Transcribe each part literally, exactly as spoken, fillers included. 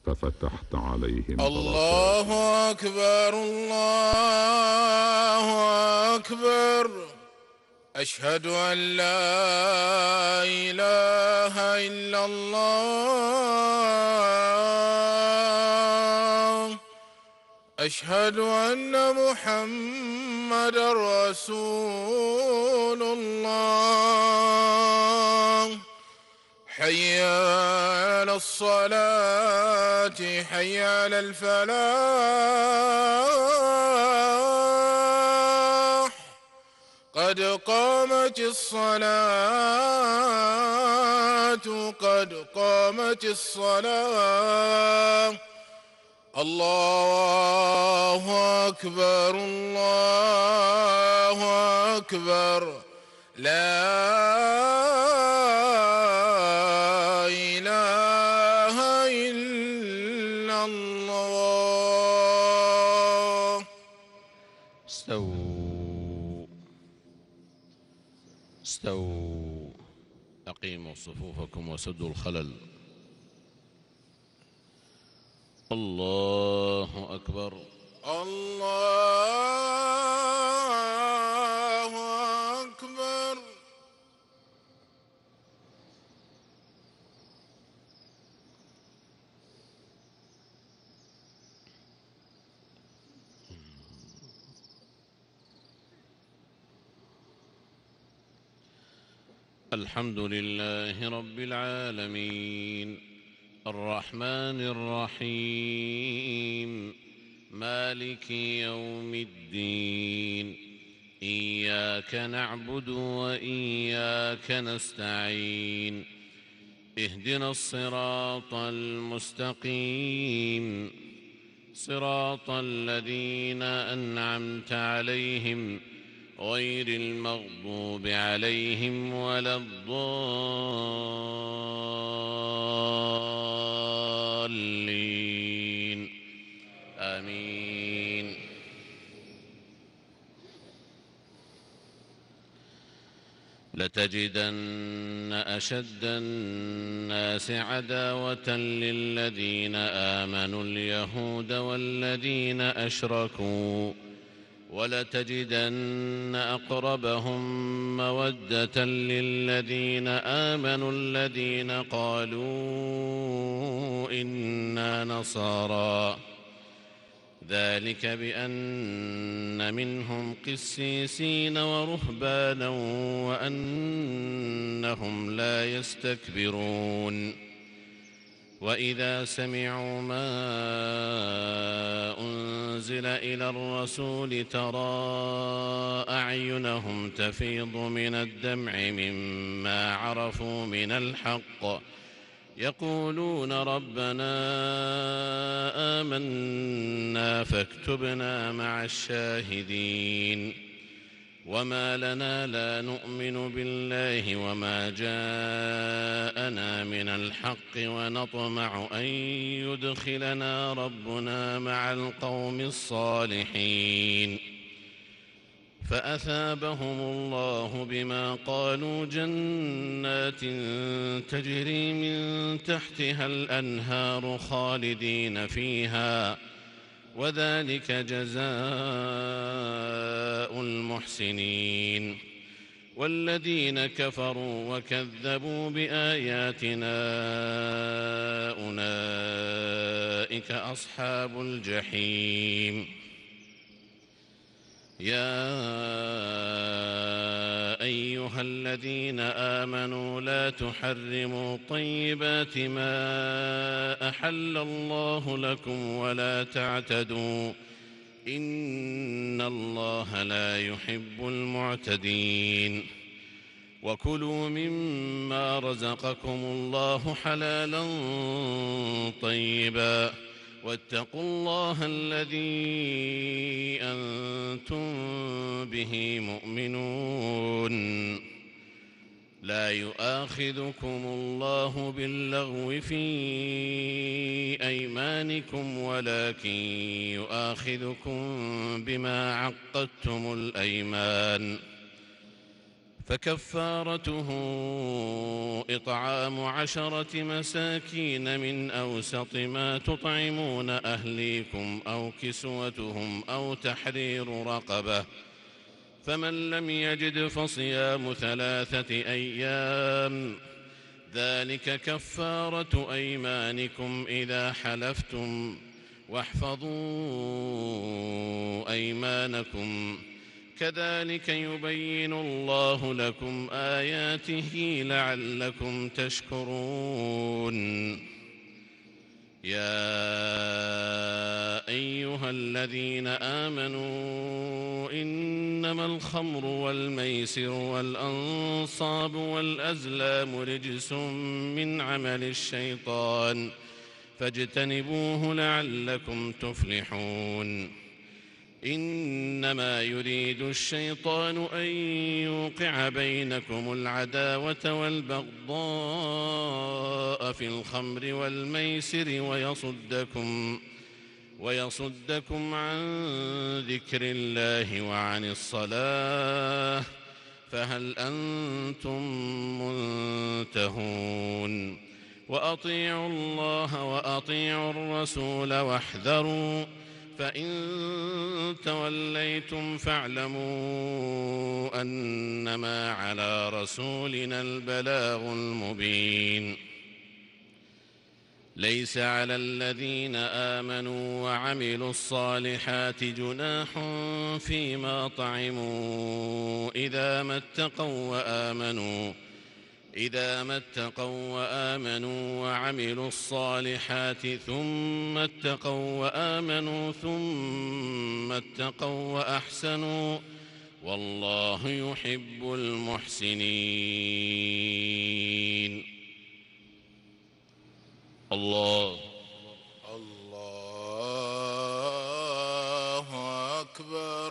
ففتحت عليهم الله أكبر الله أكبر. أشهد أن لا إله إلا الله. أشهد أن محمدًا رسول الله. حي على الصلاة حي على الفلاح. قد قامت الصلاة قد قامت الصلاة. الله أكبر الله أكبر. لا إله إلا الله. استووا استووا أقيموا صفوفكم وسدوا الخلل. الله أكبر الله أكبر. الحمد لله رب العالمين الرحمن الرحيم مالك يوم الدين. إياك نعبد وإياك نستعين. اهدنا الصراط المستقيم صراط الذين أنعمت عليهم غير المغضوب عليهم ولا الضالين. آمين. لتجدن أشد الناس عداوة للذين آمنوا اليهود والذين أشركوا ولتجدن أقربهم مودة للذين آمنوا الذين قالوا إنا نصارى. ذلك بأن منهم قسيسين ورهبانا وأنهم لا يستكبرون. وإذا سمعوا ما أنزل إلى الرسول ترى أعينهم تفيض من الدمع مما عرفوا من الحق يقولون ربنا آمنا فاكتبنا مع الشاهدين. وما لنا لا نؤمن بالله وما جاءنا من الحق ونطمع أن يدخلنا ربنا مع القوم الصالحين. فأثابهم الله بما قالوا جنات تجري من تحتها الأنهار خالدين فيها وذلك جزاء المحسنين. والذين كفروا وكذبوا بآياتنا أولئك أصحاب الجحيم. يا أيها الذين آمنوا لا تحرموا طيبات ما أحل الله لكم ولا تعتدوا إن الله لا يحب المعتدين. وكلوا مما رزقكم الله حلالا طيبا واتقوا الله الذي أنتم به مؤمنون. لا يؤاخذكم الله باللغو في أيمانكم ولكن يؤاخذكم بما عقدتم الأيمان فكفارته إطعام عشرة مساكين من أوسط ما تطعمون أهليكم أو كسوتهم أو تحرير رقبة، فمن لم يجد فصيام ثلاثة أيام، ذلك كفارة أيمانكم إذا حلفتم، واحفظوا أيمانكم، كذلك يبين الله لكم آياته لعلكم تشكرون. يا أيها الذين آمنوا إنما الخمر والميسر والأنصاب والأزلام رجس من عمل الشيطان فاجتنبوه لعلكم تفلحون. إنما يريد الشيطان أن يوقع بينكم العداوة والبغضاء في الخمر والميسر ويصدكم, ويصدكم عن ذكر الله وعن الصلاة، فهل أنتم منتهون؟ وأطيعوا الله وأطيعوا الرسول واحذروا، فإن توليتم فاعلموا أنما على رسولنا البلاغ المبين. ليس على الذين آمنوا وعملوا الصالحات جناح فيما طعموا إذا ما اتقوا وآمنوا إذا ما اتقوا وآمنوا وعملوا الصالحات ثم اتقوا وآمنوا ثم اتقوا وأحسنوا، والله يحب المحسنين. الله الله أكبر.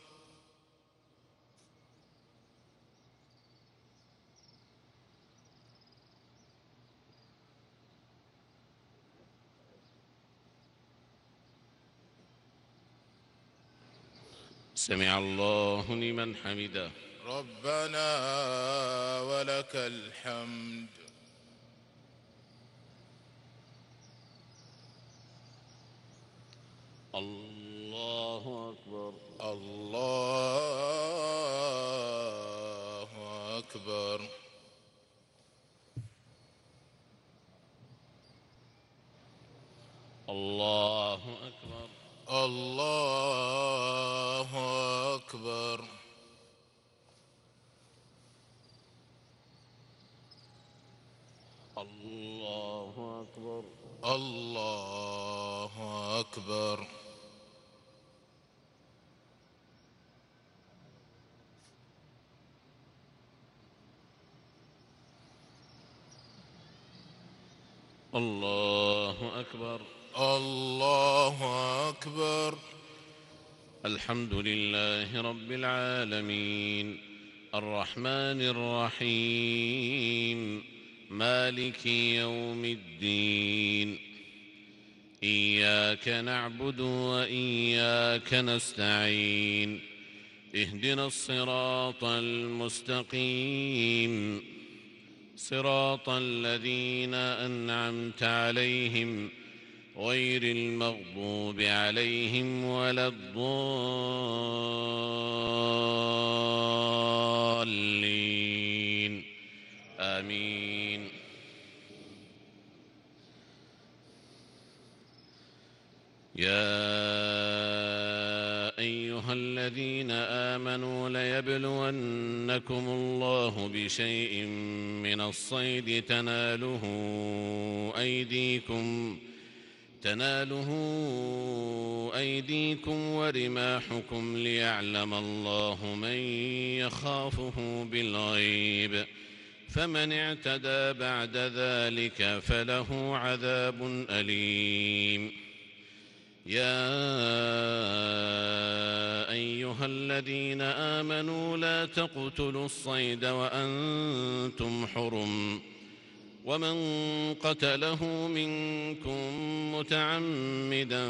سمع الله لمن حمده. ربنا ولك الحمد. الله أكبر. الله أكبر. الله أكبر. الله أكبر. الله أكبر. الله أكبر. الله أكبر. الله أكبر. الحمد لله رب العالمين، الرحمن الرحيم، مالك يوم الدين، إياك نعبد وإياك نستعين، اهدنا الصراط المستقيم، صراط الذين أنعمت عليهم غير المغضوب عليهم ولا الضالين، آمين. يا أيها الذين آمنوا ليبلونكم الله بشيء من الصيد تناله أيديكم تناله أيديكم ورماحكم ليعلم الله من يخافه بالغيب، فمن اعتدى بعد ذلك فله عذاب أليم. يا أيها الذين آمنوا لا تقتلوا الصيد وأنتم حرم، ومن قتله منكم متعمدا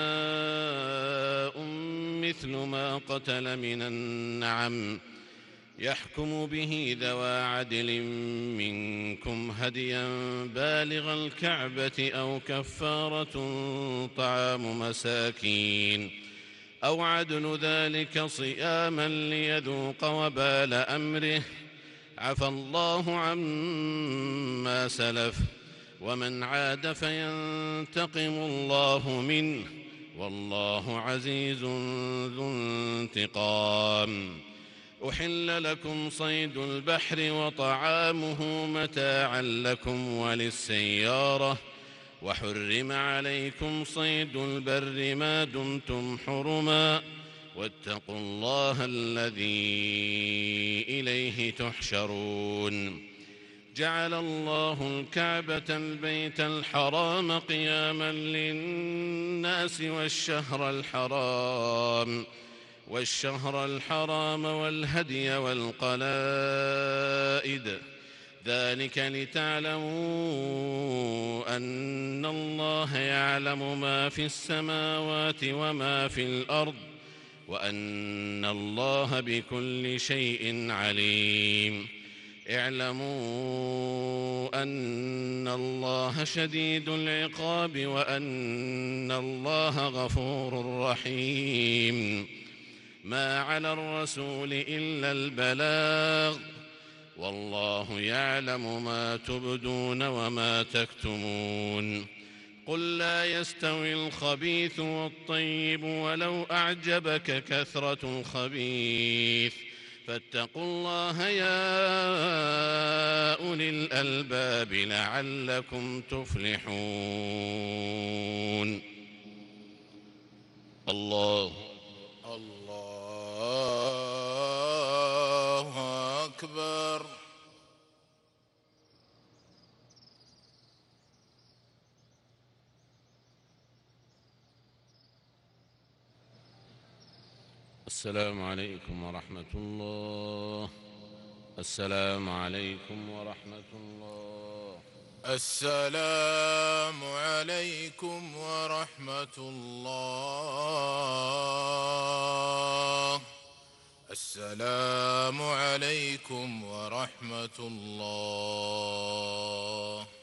فجزاء مثل ما قتل من النعم يحكم به ذوى عدل منكم هديا بالغ الكعبة أو كفارة طعام مساكين أو عدل ذلك صياما ليذوق وبال أمره، عفى الله عما سلف، ومن عاد فينتقم الله منه، والله عزيز ذو انتقام. أحل لكم صيد البحر وطعامه متاعا لكم وللسيارة، وحرم عليكم صيد البر ما دمتم حرما، واتقوا الله الذي إليه تحشرون. جعل الله الكعبة البيت الحرام قياما للناس والشهر الحرام والشهر الحرام والهدي والقلائد، ذلك لتعلموا أن الله يعلم ما في السماوات وما في الأرض، وأن الله بكل شيء عليم. اعلموا أن الله شديد العقاب وأن الله غفور رحيم. ما على الرسول إلا البلاغ، والله يعلم ما تبدون وما تكتمون. قل لا يستوي الخبيث والطيب ولو أعجبك كثرة الخبيث، فاتقوا الله يا أولي الألباب لعلكم تفلحون. الله الله أكبر. السلام عليكم ورحمة الله. السلام عليكم ورحمة الله. السلام عليكم ورحمة الله. السلام عليكم ورحمة الله.